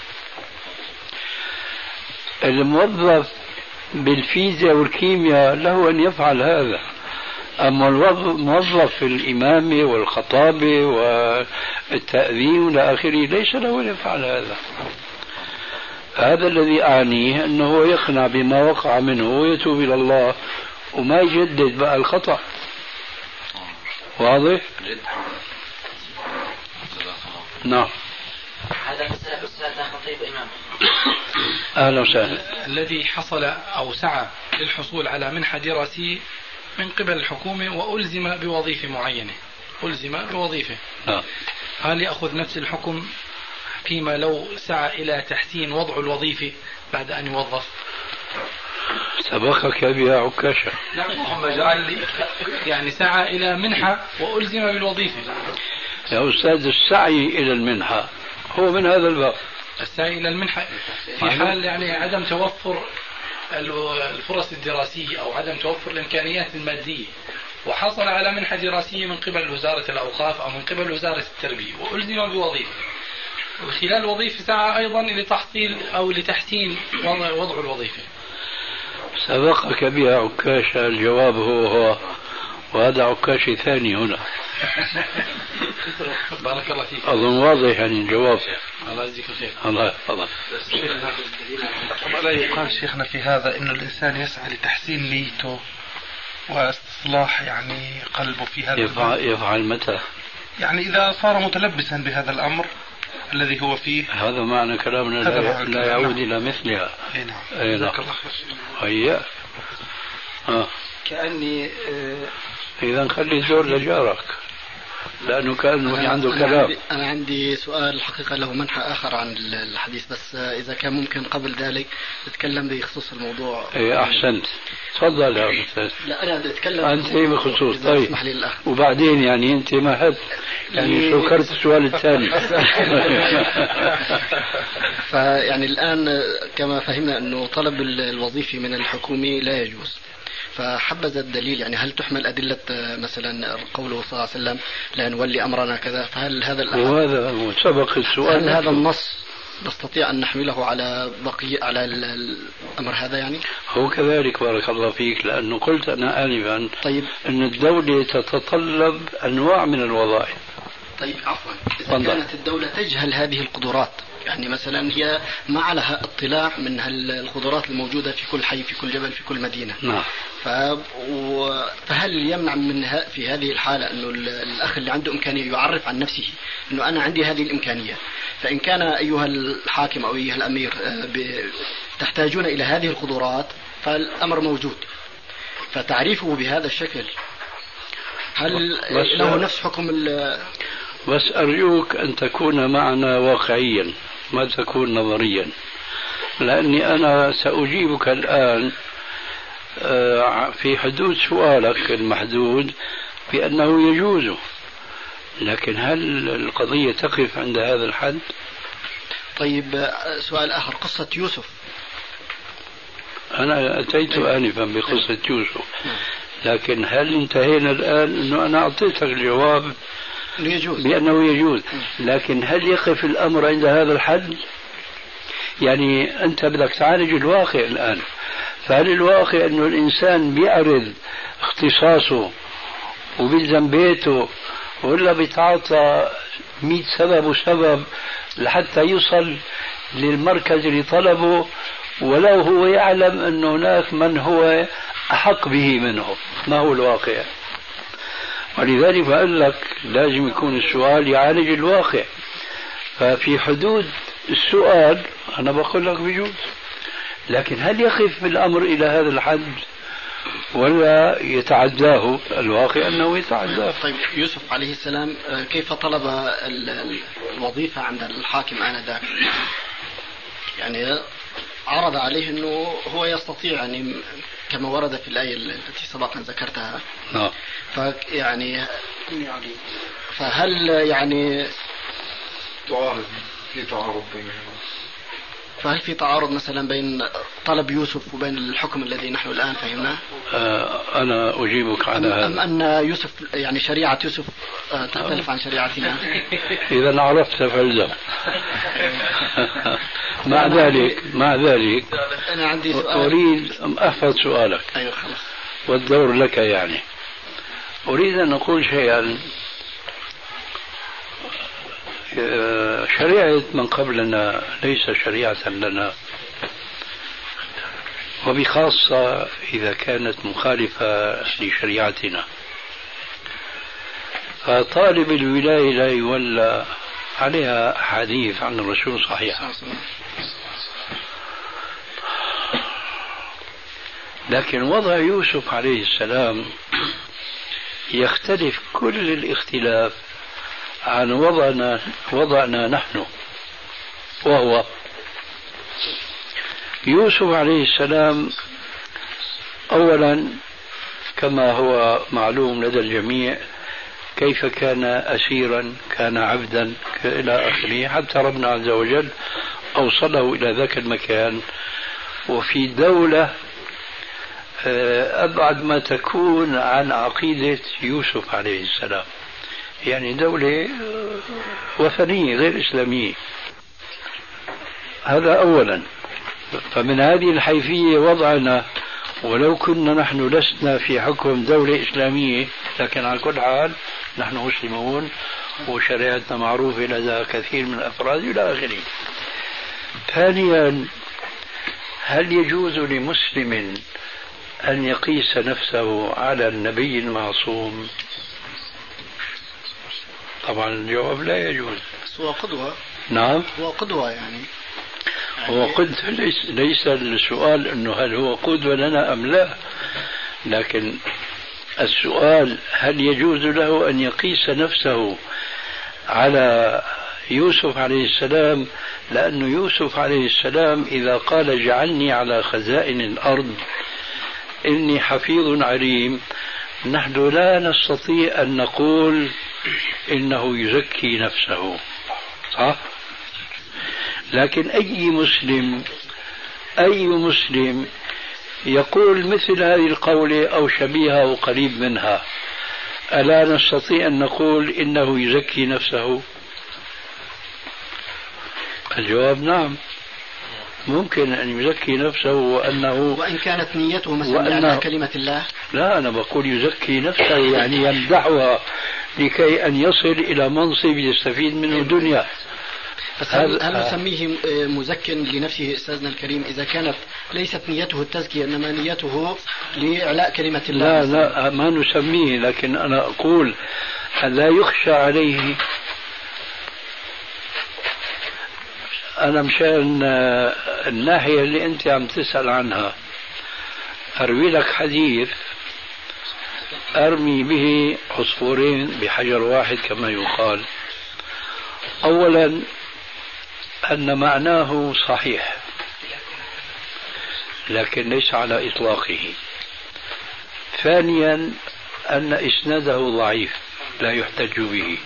الموظف بالفيزياء والكيمياء له أن يفعل هذا، أما الموظف في الإمامة والخطابة والتأذين وإلى آخره ليس له أن يفعل هذا. هذا الذي أعنيه أنه يقنع بما وقع منه ويتوب إلى الله وما يجدد بقى الخطأ. واضح؟ نعم.
هذا مسألة أستاذ خطيب إمام.
أهلا وسهلا.
الذي حصل أو سعى للحصول على منحة دراسية من قبل الحكومة وألزم بوظيفة معينة، ألزم بوظيفة، هل يأخذ نفس الحكم فيما لو سعى إلى تحسين وضع الوظيفة بعد أن يوظف؟
سبقك بها عكاشة.
لا، هم جعل لي يعني سعى إلى منحة وألزم بالوظيفة.
يا أستاذ، السعي إلى المنحة هو من هذا الباب.
السعي إلى المنحة في حال يعني عدم توفر الفرص الدراسية أو عدم توفر الإمكانيات المادية، وحصل على منحة دراسية من قبل وزارة الأوقاف أو من قبل وزارة التربية وألزم بوظيفة، وخلال الوظيفة سعى أيضا لتحصيل أو لتحسين وضع الوظيفة.
سبقك بها عكاشة. الجواب هو وهذا عكاشي ثاني هنا.
بارك الله فيك.
أظن واضح يعني الجواب.
الله يجزيك الخير.
الله يحفظك.
لا يقال شيخنا في هذا إنه الإنسان يسعى لتحسين نيته واستصلاح يعني قلبه في هذا
يفعل متى؟
يعني إذا صار متلبسا بهذا الأمر الذي هو فيه.
هذا معنى كلامنا لا يعود إلى مثلها.
نعم. جزاك الله خير.
هيا.
كأني
إذا خلي الزور لجارك لأنه كأنه في عنده كلام.
أنا عندي سؤال الحقيقة له منحى آخر عن الحديث، بس إذا كان ممكن قبل ذلك تتكلم بخصوص الموضوع.
إيه أحسنت، تفضل يا أستاذ.
لا أنا أتكلم
أنت بخصوص. طيب
للأخ.
وبعدين يعني أنت ما يعني شكرت السؤال الثاني.
فيعني الآن كما فهمنا أنه طلب الوظيفة من الحكومة لا يجوز، فحبذا الدليل، يعني هل تحمل أدلة مثلا قوله صلى الله عليه وسلم لا نولي أمرنا كذا، فهل هذا
وهذا سبق السؤال،
هل هذا النص نستطيع أن نحمله على على الأمر هذا يعني؟
هو كذلك بارك الله فيك، لأنه قلت أنا آنفا
طيب
أن الدولة تتطلب أنواع من الوظائف.
طيب عفوا، إذا كانت الدولة تجهل هذه القدرات، يعني مثلا هي ما عليها اطلاع من القدرات الموجودة في كل حي، في كل جبل، في كل مدينة.
نعم.
فهل يمنع من في هذه الحالة أنه الأخ اللي عنده إمكانية يعرف عن نفسه أنه أنا عندي هذه الإمكانية، فإن كان أيها الحاكم أو أيها الأمير تحتاجون إلى هذه القدرات فالأمر موجود، فتعريفه بهذا الشكل هل له نفس حكم
بس أرجوك أن تكون معنا واقعيا ما تكون نظريا، لأني أنا سأجيبك الآن في حدود سؤالك المحدود بأنه يجوز، لكن هل القضية تقف عند هذا الحد؟
طيب سؤال آخر، قصة يوسف.
أنا أتيت آنفا بقصة يوسف، لكن هل انتهينا الآن أنه أنا أعطيتك الجواب بأنه يجوز، لكن هل يقف الأمر عند هذا الحد؟ يعني أنت بدك تعالج الواقع الآن، فهل الواقع أنه الإنسان بيعرض اختصاصه وبيلزم بيته، ولا بيتعاطى 100 سبب وسبب لحتى يصل للمركز اللي طلبه، ولو هو يعلم أن هناك من هو أحق به منه؟ ما هو الواقع؟ ولذلك بقول لك لازم يكون السؤال يعالج الواقع، ففي حدود السؤال أنا بقول لك بيجوز، لكن هل يقف الأمر إلى هذا الحد ولا يتعداه؟ الواقع أنه يتعداه.
طيب يوسف عليه السلام كيف طلب الوظيفة عند الحاكم آنذاك؟ يعني عرض عليه أنه هو يستطيع، يعني كما ورد في الآية التي سبقا ذكرتها. فهل يعني
تعارض في تعارض بينهما؟
فهل في تعارض مثلا بين طلب يوسف وبين الحكم الذي نحن الآن فهمناه؟
أنا أجيبك على هذا.
أم أن يوسف يعني شريعة يوسف تختلف عن شريعتنا؟
إذا عرفت فالزم. مع ذلك
أنا عندي سؤال
أريد أن أحفظ سؤالك.
أيوة خلاص.
والدور لك يعني. أريد أن أقول شيئا. شريعة من قبلنا ليس شريعة لنا، وبخاصة إذا كانت مخالفة لشريعتنا. فطالب الولاية لا يولى عليها حديث عن الرسول صحيح، لكن وضع يوسف عليه السلام يختلف كل الاختلاف عن وضعنا نحن، وهو يوسف عليه السلام أولا كما هو معلوم لدى الجميع كيف كان أسيرا، كان عبدا إلى آخره، حتى ربنا عز وجل أوصله إلى ذاك المكان، وفي دولة أبعد ما تكون عن عقيدة يوسف عليه السلام، يعني دولة وثنية غير إسلامية. هذا أولا. فمن هذه الحيثية وضعنا، ولو كنا نحن لسنا في حكم دولة إسلامية، لكن على كل حال نحن مسلمون وشريعتنا معروفة لدى كثير من الأفراد إلى آخره. ثانيا، هل يجوز لمسلم أن يقيس نفسه على النبي المعصوم؟ طبعا الجواب لا يجوز.
هو قدوة.
نعم
هو قدوة يعني
هو قدوة. ليس السؤال أنه هل هو قدوة لنا أم لا، لكن السؤال هل يجوز له أن يقيس نفسه على يوسف عليه السلام، لأن يوسف عليه السلام إذا قال اجعلني على خزائن الأرض إني حفيظ عليم، نحن لا نستطيع أن نقول إنه يزكي نفسه، صح؟ لكن أي مسلم يقول مثل هذه القولة أو شبيهة أو قريب منها، ألا نستطيع أن نقول إنه يزكي نفسه؟ الجواب نعم، ممكن أن يزكي نفسه
وإن كانت نيته مثلا على كلمة الله.
لا، أنا بقول يزكي نفسه يعني يمدحها لكي أن يصل إلى منصب يستفيد منه دنيا.
هل نسميه مزك لنفسه أستاذنا الكريم إذا كانت ليست نيته التزكية إنما نيته لإعلاء كلمة الله؟
لا ما نسميه، لكن أنا أقول لا يخشى عليه. أنا مشان الناحية اللي أنت عم تسأل عنها أروي لك حديث أرمي به عصفورين بحجر واحد كما يقال. أولا أن معناه صحيح لكن ليس على إطلاقه. ثانيا أن إسناده ضعيف لا يحتج به.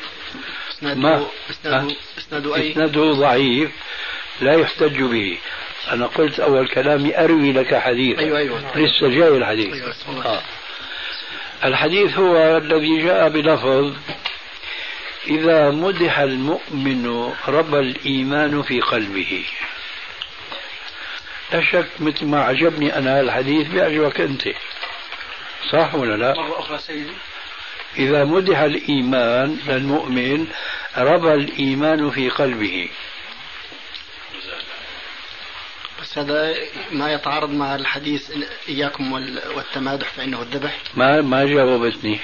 إسناده ضعيف لا يحتج به. أنا قلت أول كلامي أروي لك حديث.
أيوة.
لسه جاي الحديث.
أيوة.
الحديث هو الذي جاء بلفظ إذا مدح المؤمن ربى الإيمان في قلبه. لا شك مثل ما عجبني أنا الحديث بيعجبك أنت، صح ولا لا؟
مرة أخرى سيدي.
إذا مدح الإيمان للمؤمن ربى الإيمان في قلبه.
بس هذا ما يتعارض مع الحديث إياكم والتمادح فإنه الذبح.
ما جاوبتني.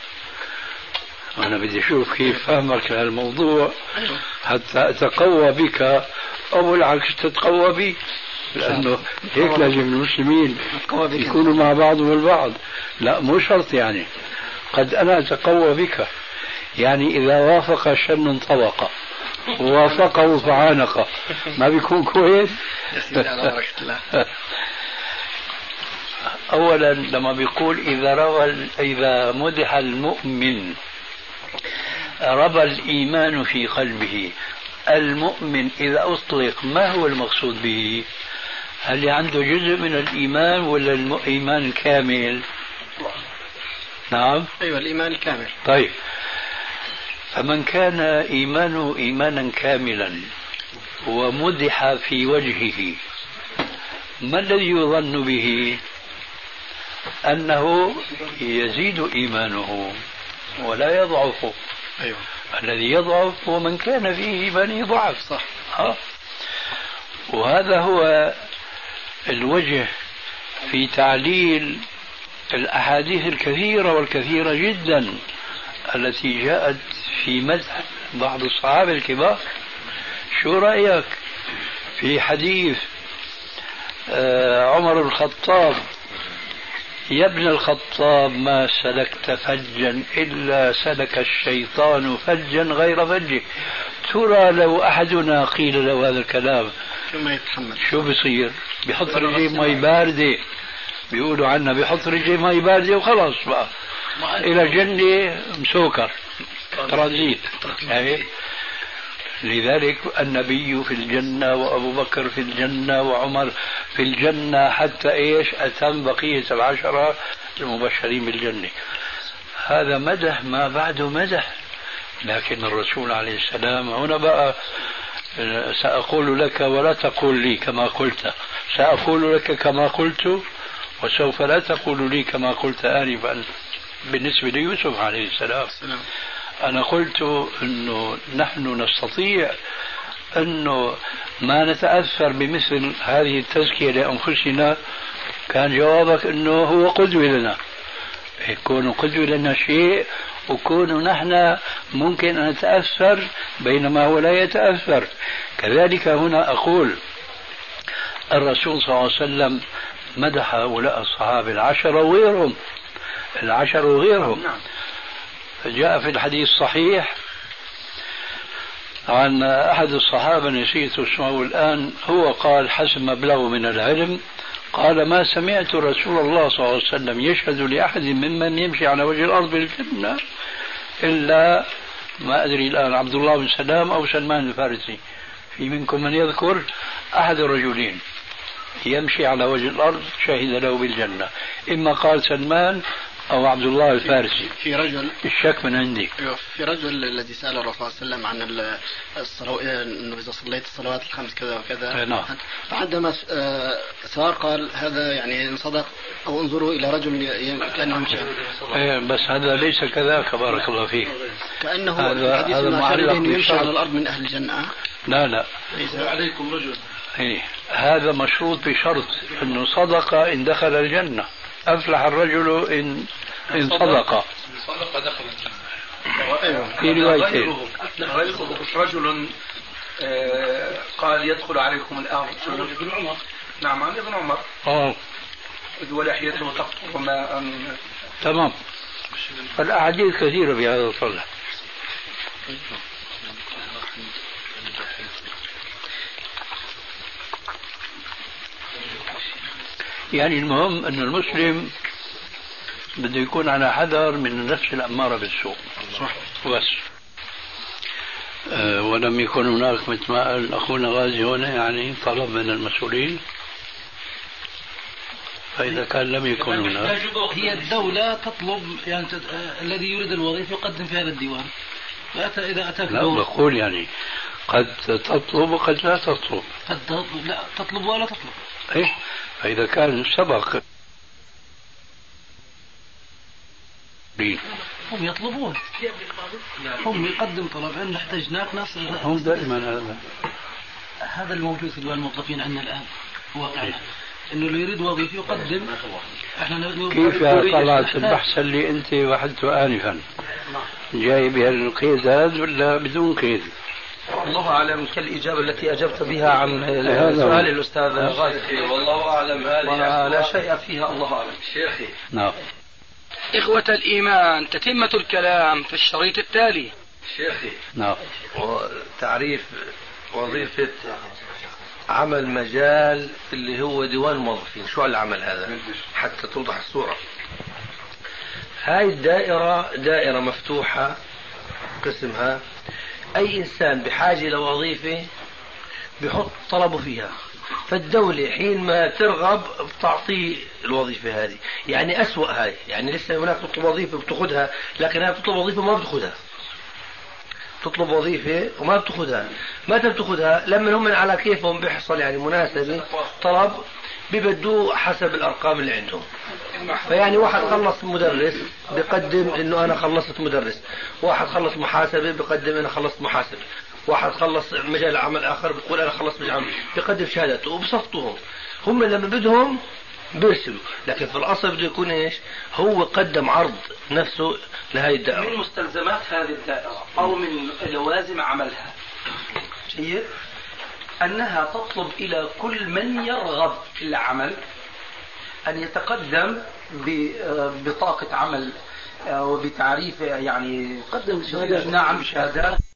أنا بدي أشوف كيف فهمك لهالموضوع حتى أتقوى بك أو بالعكس تتقوى بي، لأنه هيك لازم المسلمين يكونوا مع بعضهم البعض. لا مو شرط، يعني قد أنا أتقوى بك، يعني إذا وافق شن انطبق ووافقه فعانق، ما بيكون كويس؟ أولا لما بيقول إذا مدح المؤمن ربى الإيمان في قلبه، المؤمن إذا أطلق ما هو المقصود به؟ هل عنده جزء من الإيمان ولا الإيمان كامل؟ نعم.
أيوة الإيمان الكامل.
طيب، فمن كان إيمانه إيمانا كاملا ومدح في وجهه، ما الذي يظن به؟ أنه يزيد إيمانه ولا يضعف.
أيوة.
الذي يضعف هو من كان فيه إيمانه ضعف. صح. وهذا هو الوجه في تعليل الأحاديث الكثيرة والكثيرة جدا التي جاءت في مدح بعض الصحابة الكبار. شو رأيك في حديث عمر بن الخطاب: يا ابن الخطاب ما سلكت فجا إلا سلك الشيطان فجا غير فجه. ترى لو أحدنا قيل له هذا الكلام شو بصير؟ بيحط رجليه مي باردة، بيقولوا عنا بيحط رجليه مي باردة وخلاص بقى إلى الجنة مسوكر ترانزيت. يعني لذلك النبي في الجنة وأبو بكر في الجنة وعمر في الجنة، حتى إيش أتم بقية 10 المبشرين بالجنة. هذا مدح ما بعده مدح. لكن الرسول عليه السلام هنا بقى: سأقول لك ولا تقول لي كما قلت، سأقول لك كما قلت وسوف لا تقول لي كما قلت آنفا. بالنسبة ليوسف عليه السلام أنا قلت أنه نحن نستطيع أنه ما نتأثر بمثل هذه التزكية لأنفسنا. كان جوابك أنه هو قدوة لنا، يكون قدوة لنا شيء وكون نحن ممكن أن نتأثر بينما هو لا يتأثر. كذلك هنا أقول الرسول صلى الله عليه وسلم مدح هؤلاء الصحابة 10 وغيرهم، 10 وغيرهم. جاء في الحديث الصحيح عن أحد الصحابة نسيت اسمه الآن، هو قال حسب مبلغه من العلم، قال: ما سمعت رسول الله صلى الله عليه وسلم يشهد لأحد ممن يمشي على وجه الأرض بالجنة إلا ما أدري الآن عبد الله بن سلام أو سلمان الفارسي. في منكم من يذكر أحد الرجلين يمشي على وجه الأرض شهد له بالجنة، إما قال سلمان أو عبد الله الفارسي.
في رجل
الشك من عندي.
في رجل الذي سأل الرسول صلى الله عليه وسلم عن الصلوات، إنه إذا صليت الصلوات الخمس كذا وكذا.
نعم.
فعندما سار قال: هذا يعني إن صدق أو انظروا إلى رجل كأنه يمشي.
بس هذا ليس كذاك بارك الله فيك.
كأنه هذا معلق يمشي على الأرض من أهل الجنة.
لا
عليكم رجل.
هذا مشروط بشرط أنه صدق إن دخل الجنة. أفلح الرجل إن صدق
دخل الجنة.
في روايتين.
رجل قال: يدخل عليكم الآن ابن عمر. نعم، عن ابن عمر. ولحيته تقطر ماء.
تمام. فالأحاديث كثيرة بهذا الصلة. يعني المهم أن المسلم بده يكون على حذر من النفس الأمارة بالسوء. صح. بس ولم يكن هناك مثل ما قال أخونا غازي هنا يعني طلب من المسؤولين، فإذا كان لم يكن هناك
هي الدولة تطلب يعني الذي يريد الوظيفة يقدم في هذا الديوان. إذا أتاك
لا بقول يعني قد تطلب وقد لا تطلب.
لا تطلب ولا تطلب.
إيه؟ فإذا كان سبق
هم يطلبون، هم يقدم طلب أن احتجناك ناس.
هم دائما
هذا الموجود في ديوان الموظفين عندنا الآن واقعنا، إنه اللي يريد وظيفة يقدم.
كيف طلعت البحث اللي أنت وحدته آنفا جاي بهالقيد هذا ولا بدون قيد؟
الله أعلم كالإجابة التي أجبت بها عن سؤال الأستاذ غازي.
والله أعلم
لا شيء فيها، الله أعلم.
شيخي.
نعم.
إخوة الإيمان، تتمة الكلام في الشريط التالي.
شيخي.
نعم.
تعريف وظيفة عمل مجال اللي هو ديوان الموظفين، شو العمل هذا حتى توضح الصورة؟ هاي الدائرة دائرة مفتوحة قسمها أي إنسان بحاجة لوظيفة بحط طلبه فيها، فالدولة حين ما ترغب بتعطيه الوظيفة هذه. يعني أسوأ هاي، يعني لسه هناك تطلب وظيفة بتأخذها، لكن هاي بتطلب وظيفة ما بتأخذها، تطلب وظيفة وما بتأخذها. متى بتأخذها؟ لما هم على كيفهم بيحصل يعني مناسبة طلب بيبدوه حسب الأرقام اللي عندهم. فيعني واحد خلص مدرس بيقدم إنه أنا خلصت مدرس، واحد خلص محاسبة بيقدم أنا خلصت محاسبة، واحد خلص مجال عمل آخر بيقول أنا خلصت مجال عمل، بيقدم شهادته وبصفطهم. هم لما بدهم بيرسلوا، لكن في الأصل بده يكون إيش؟ هو قدم عرض نفسه لهذه الدائرة.
من مستلزمات هذه الدائرة أو من لوازم عملها شيء أنها تطلب إلى كل من يرغب في العمل أن يتقدم ببطاقة عمل وبتعريف، يعني يقدم شهادات. نعم، شهادات